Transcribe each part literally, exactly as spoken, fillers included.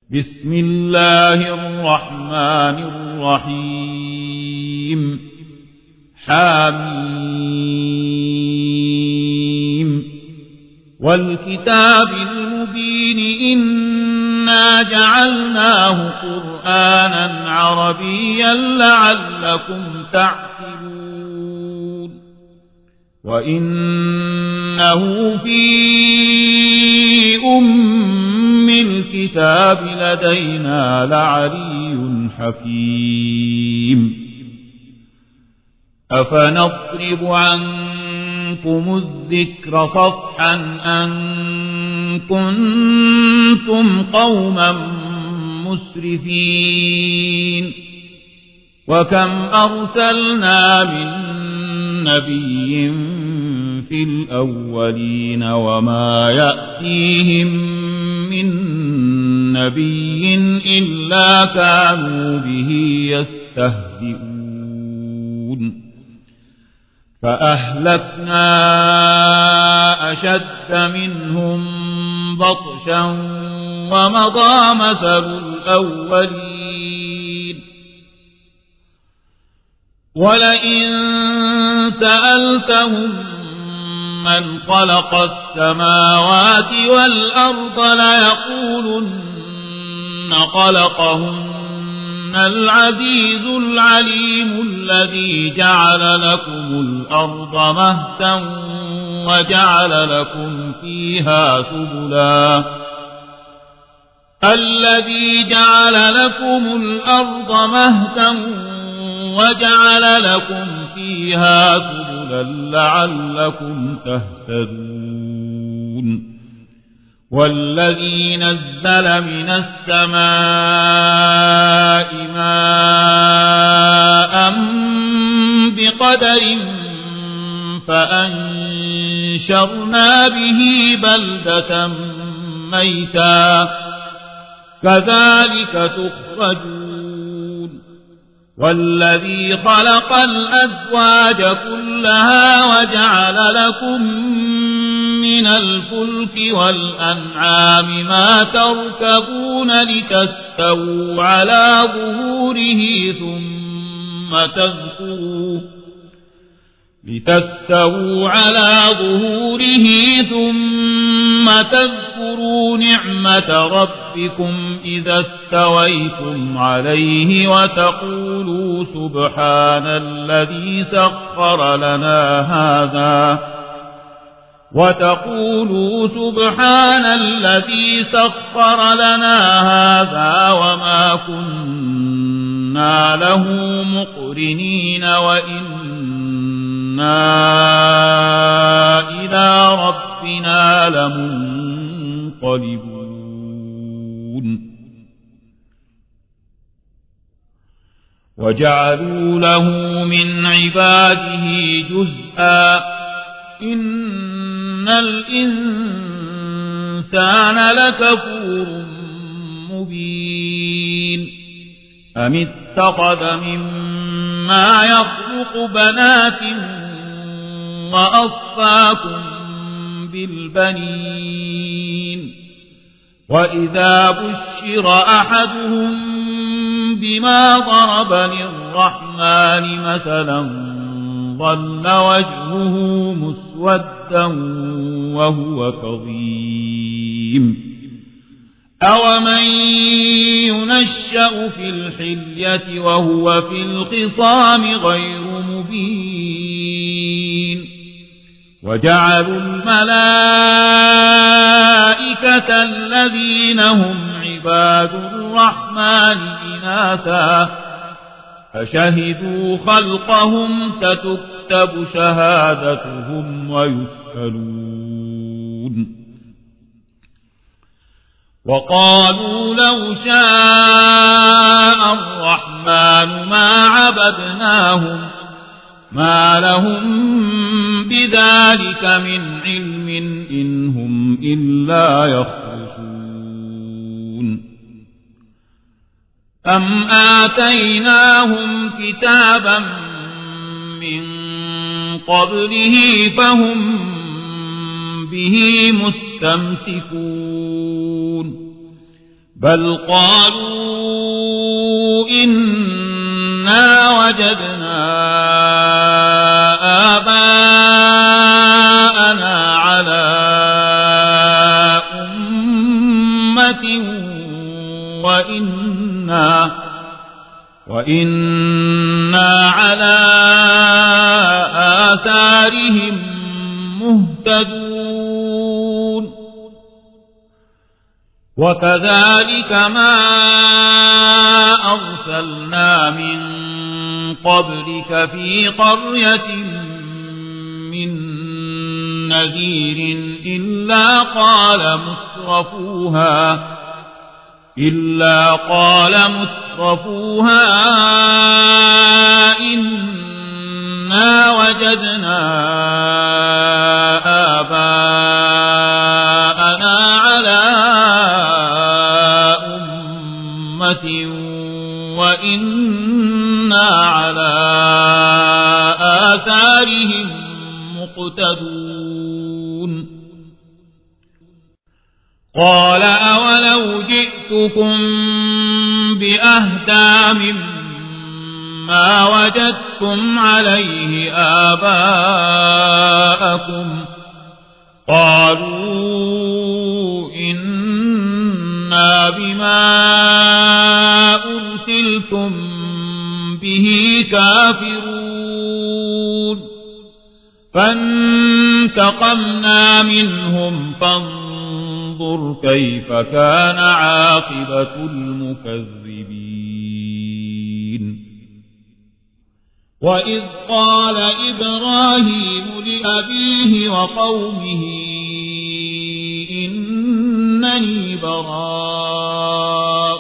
بسم الله الرحمن الرحيم حميم والكتاب المبين إنا جعلناه قرآنا عربيا لعلكم تعقلون وإنه في أم الكتاب لدينا لعلي حكيم أفنضرب عنكم الذكر صفحا أن كنتم قوما مسرفين وكم أرسلنا من نبي في الأولين وما يأتيهم من نبي إلا كانوا به يستهزئون فأهلكنا أشد منهم بطشا ومضى مثل الأولين ولئن سألتهم من خلق السماوات والأرض ليقولن خلقهن العزيز العليم الذي جعل لكم الأرض مهدا وجعل لكم فيها سبلا الذي جعل لكم الأرض مهدا وجعل لكم فيها سبلا لعلكم تهتدون والذي نزل من السماء ماء بقدر فأنشرنا به بلدة ميتا كذلك تخرجون والذي خلق الأزواج كلها وجعل لكم من الفلك والأنعام ما تركبون لتستووا على ظهوره ثم تذكروا لتستووا على ظهوره ثم تذكروا نعمة ربكم إذا استويتم عليه وتقولوا سبحان الذي سخر لنا هذا وتقولوا سبحان الذي سخر لنا هذا وما كنا له مقرنين وإنا إلى ربنا لمنقلبون وجعلوا له من عباده جزءا إن الإنسان لكفور مبين أم اتخذ مما يخلق بنات وأصفاكم بالبنين وإذا بشر أحدهم بما ضرب للرحمن مثلا ظل وجهه مسودا وهو كظيم أومن ينشأ في الحلية وهو في الخصام غير مبين وجعلوا الملائكة الذين هم عباد الرحمن إناثا أشهدوا خلقهم ستكتب شهادتهم ويسألون وقالوا لو شاء الرحمن ما عبدناهم ما لهم بذلك من علم إن هم إلا يخرصون أم آتيناهم كتابا من قبله فهم به مستمسكون بل قالوا إنا وجدنا آباءنا على أمة وإنا وإنا على آثارهم مهتدون وكذلك ما أرسلنا من قبلك في قرية من نذير إلا قال مترفوها إلا قال مترفوها إنا وجدنا آباءنا على أمة وإنا على آثارهم مقتدون قال أولو جئتكم بأهدى مما وجدتم عليه آباءكم قالوا إنا بما أرسلتم به كافرون فانتقمنا منهم فانظر كيف كان عاقبة المكذبين وإذ قال إبراهيم لأبيه وقومه إنني براء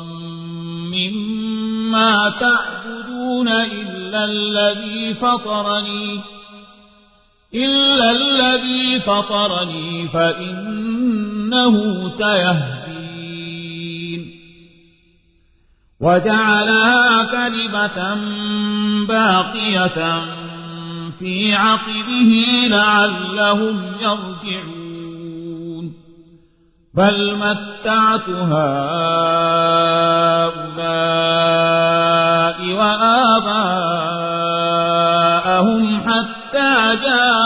مما تعبدون إلا الذي فطرني إلا الذي فطرني فإنه سيهدين وجعلها كلمة باقية في عقبه لعلهم يرجعون بل متعت هؤلاء وآباءهم حتى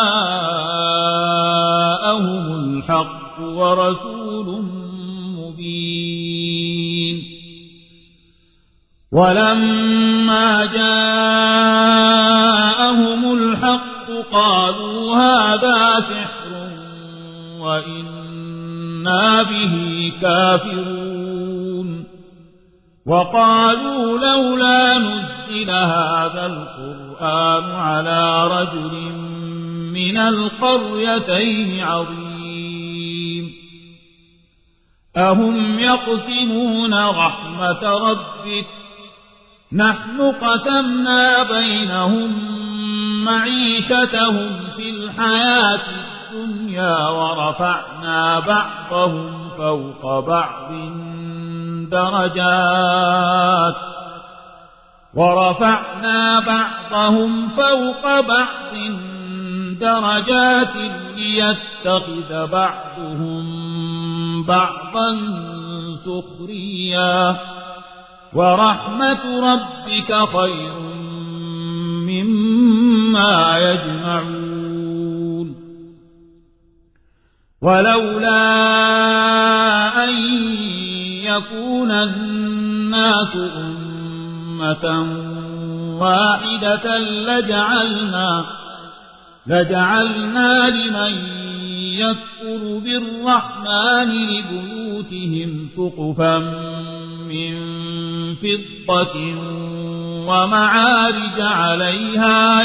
جاءهم الحق ورسول مبين ولما جاءهم الحق قالوا هذا سحر وإنا به كافرون وقالوا لولا نزل هذا القرآن على رجل من القريتين عظيم أهم يقسمون رحمة ربك نحن قسمنا بينهم معيشتهم في الحياة الدنيا ورفعنا بعضهم فوق بعض درجات ورفعنا بعضهم فوق بعض درجات ليتخذ بعضهم بعضا سخريا ورحمة ربك خير مما يجمعون ولولا أن يكون الناس أمة واحدة لجعلنا لجعلنا لمن يكفر بالرحمن لبيوتهم سقفا من فضة ومعارج عليها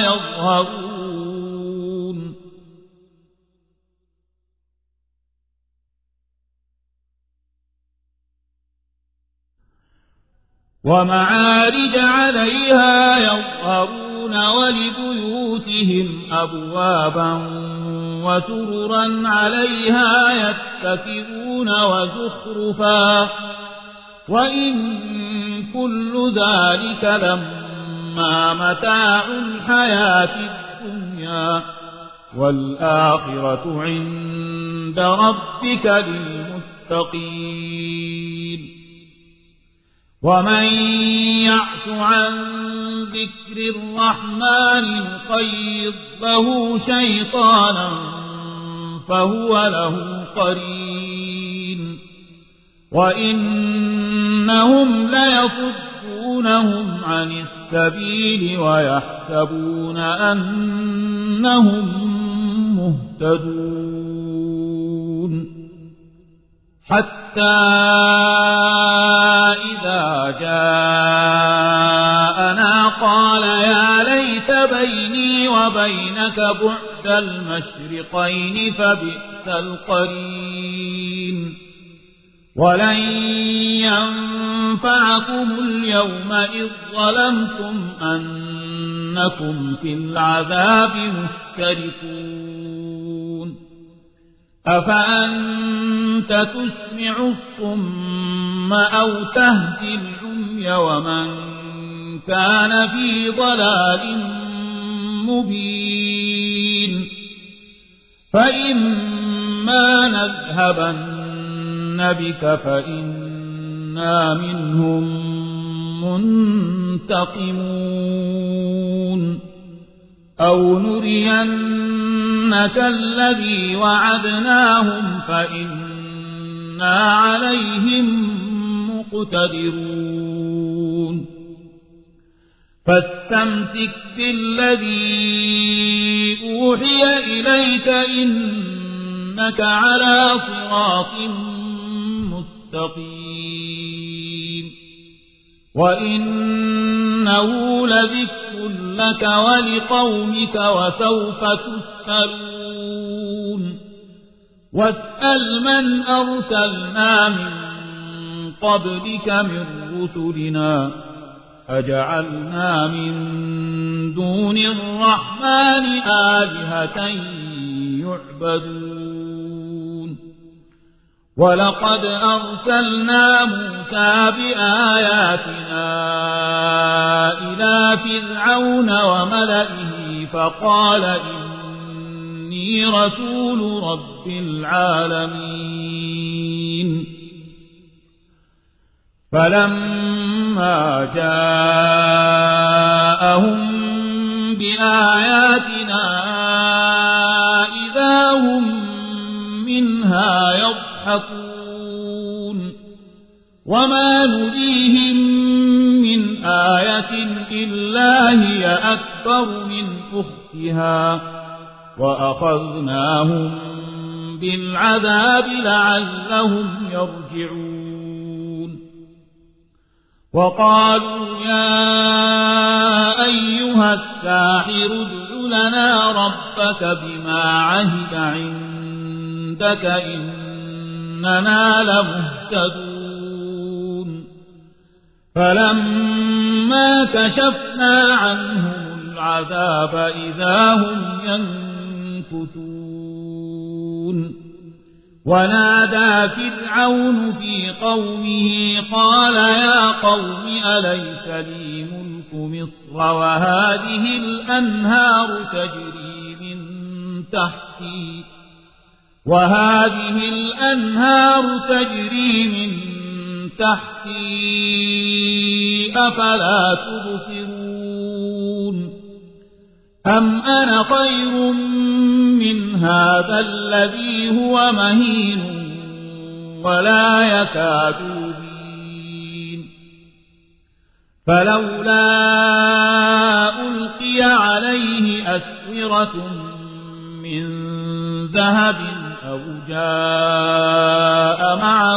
يظهرون ومعارج عليها يظهرون ولبيوتهم أبوابا وسررا عليها يتكئون وزخرفا وإن كل ذلك لما متاع الحياة الدنيا والآخرة عند ربك للمتقين المتقين ومن يعش عن ذكر الرحمن نقيض له شيطانا فهو له قرين وإنهم ليصدونهم عن السبيل ويحسبون أنهم مهتدون حتى إذا جاءنا قال يا ليت بيني وبينك بعد المشرقين فبئس القرين ولن ينفعكم اليوم إذ ظلمتم أنكم في العذاب مشتركون أفأنت تسمع الصم أو تهدي العمي ومن كان في ضلال مبين فإما نذهبن بك فإنا منهم منتقمون أو نرينك الذي وعدناهم فإنا عليهم مقتدرون فاستمسك بالذي أوحي إليك إنك على صراط مستقيم وإنه لذكر لك ولقومك وسوف تسألون واسأل من أرسلنا من قبلك من رسلنا أجعلنا من دون الرحمن آلهة يعبدون ولقد أرسلنا موسى بآياتنا إلى فرعون وملئه فقال إني رسول رب العالمين فلما جاءهم بآياتنا إذا هم منها يضحكون وما نريهم من آية إلا هي أكبر من أختها وأخذناهم بالعذاب لعلهم يرجعون وقالوا يا أيها الساحر ادع لنا ربك بما عهد عندك إننا لمهتدون فلما كشفنا عنهم العذاب إذا هم ينكثون ونادى فرعون في قومه قال يا قوم أليس لي ملك مصر وهذه الأنهار تجري من تحتي وهذه الأنهار تجري من تحتي أفلا تبصرون أم أنا خير من هذا الذي هو مهين ولا يكاد يبين فلولا ألقي عليه أسورة من ذهب أو جاء معه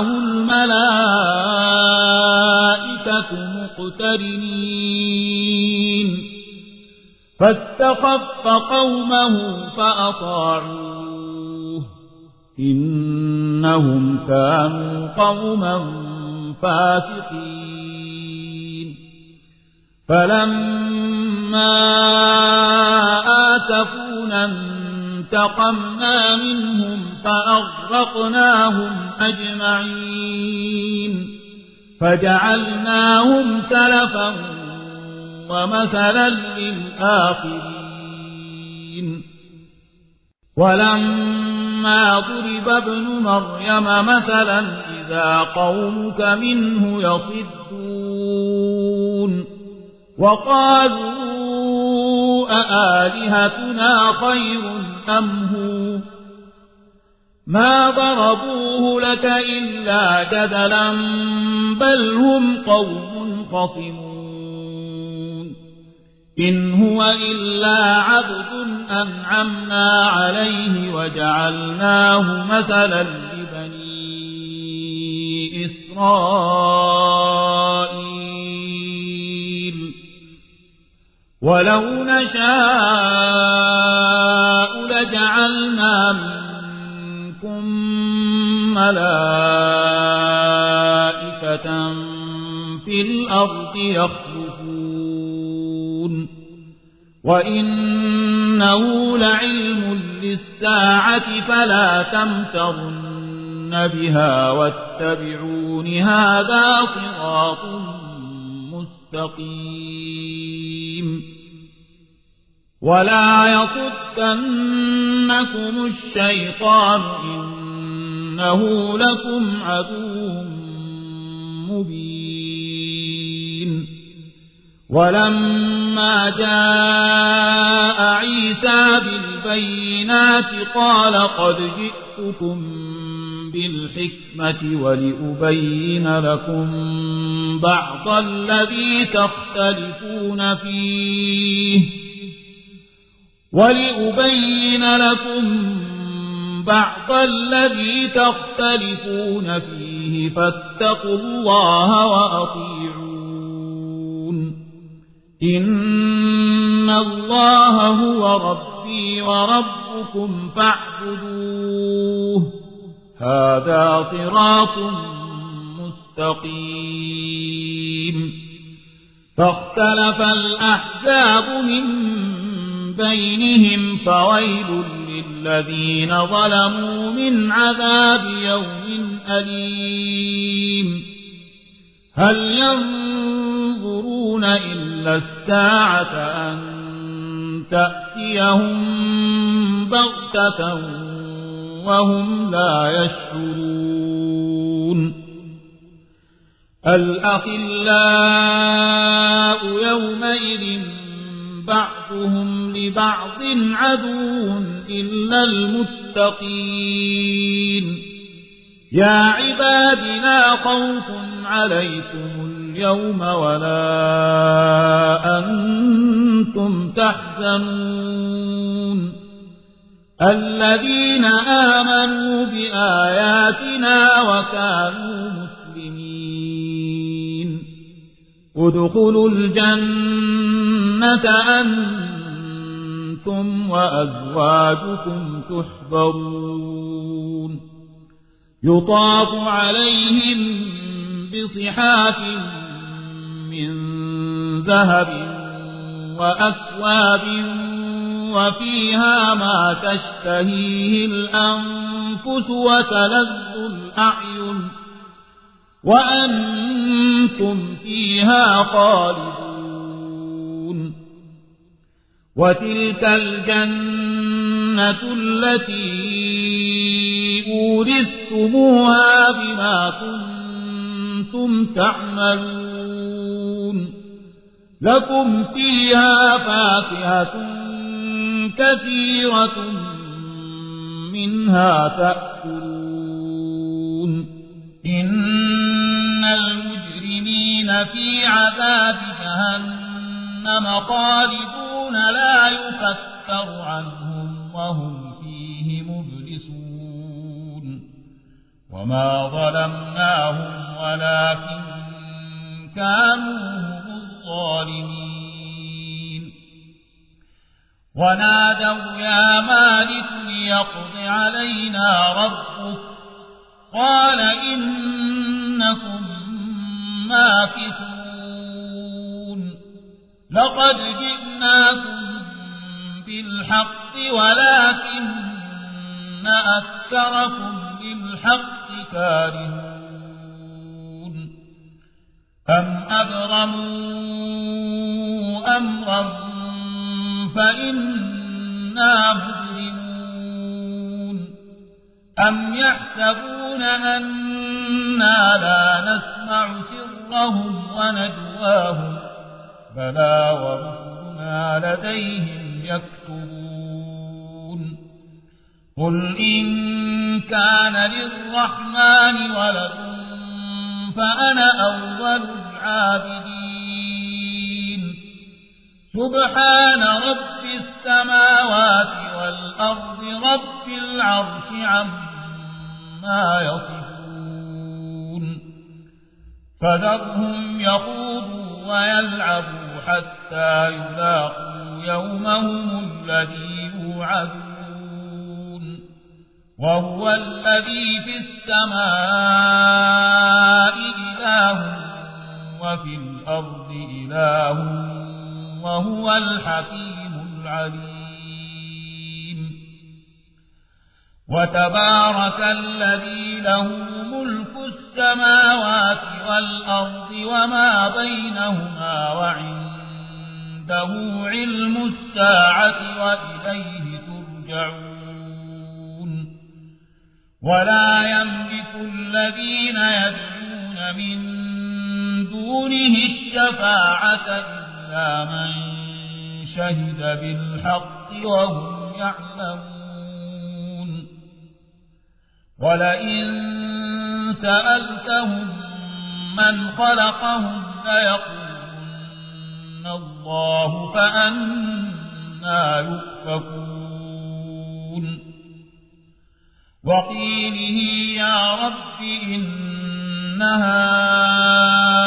الملائكة مقترنين فاستخف قومه فأطاعوه إنهم كانوا قوما فاسقين فلما آسفونا انتقمنا منهم فأغرقناهم أجمعين فجعلناهم سلفا ومثلا للآخرين ولما ولما ضرب ابن مريم مثلا إذا قومك منه يصدون وقالوا أآلهتنا خير أم هو ما ضربوه لك إلا جدلا بل هم قوم خصمون إن هو إلا عبد أنعمنا عليه وجعلناه مثلا لبني إسرائيل ولو نشاء لجعلنا منكم ملائكة في الأرض يخلفون وإنه لعلم للساعة فلا تمترن بها واتبعون هذا صراط مستقيم ولا يصدنكم الشيطان إنه لكم عدو مبين ولما جاء عيسى بالبينات قال قد جئتكم بالحكمة ولأبين لكم بعض الذي تختلفون فيه ولأبين لكم بعض الذي تختلفون فيه فاتقوا الله وأطيعون إن الله هو ربي وربكم فاعبدوه هذا صراط مستقيم فاختلف الأحزاب من بينهم فويل للذين ظلموا من عذاب يوم أليم هل ينظرون إلا الساعة أن تأتيهم بغتة وهم لا يشعرون الأخلاء يومئذ بعضهم لبعض عدو إلا المتقين يا عبادنا خوف عليكم اليوم ولا أنتم تحزنون الذين آمنوا بآياتنا وكانوا مسلمين ادخلوا الجنة أنتم وأزواجكم تحبرون يطاف عليهم بصحاف من ذهب وأكواب وفيها ما تشتهيه الأنفس وتلذ الأعين وأنتم فيها خالدون وتلك الجنة التي أورثتموها بما كنتم تعملون لكم فيها فاكهة كثيرة منها تأكلون إن المجرمين في عذاب جهنم خالدون لا يفتر عنهم وهم فيه مبلسون وما ظلمناهم ولكن كانوا هم الظالمين ونادوا يا مالك ليقض علينا ربك قال إنكم ماكثون لقد جئناكم بالحق ولكن أكثركم للحق كارهون أم أبرموا أمرا فإنا مجرمون أم يحسبون أنا لا نسمع سرهم ونجواهم بلى ورسلنا لديهم يكتبون قل إن كان للرحمن ولد فأنا أول العابدين سبحان رب السماوات والأرض رب العرش عما يصفون فذرهم يخوضوا ويلعبوا حتى يلاقوا يومهم الذي يوعدون وهو الذي في السماء إله وفي الأرض إله وهو الحكيم العليم وتبارك الذي له ملك السماوات والأرض وما بينهما وعنده علم الساعة وإليه ترجعون ولا يملك الذين يدعون من دونه الشفاعة إلا من شهد بالحق وهم يعلمون ولئن سألتهم من خلقهم ليقولن الله فأنى يؤفكون وقيله يا رب إن هؤلاء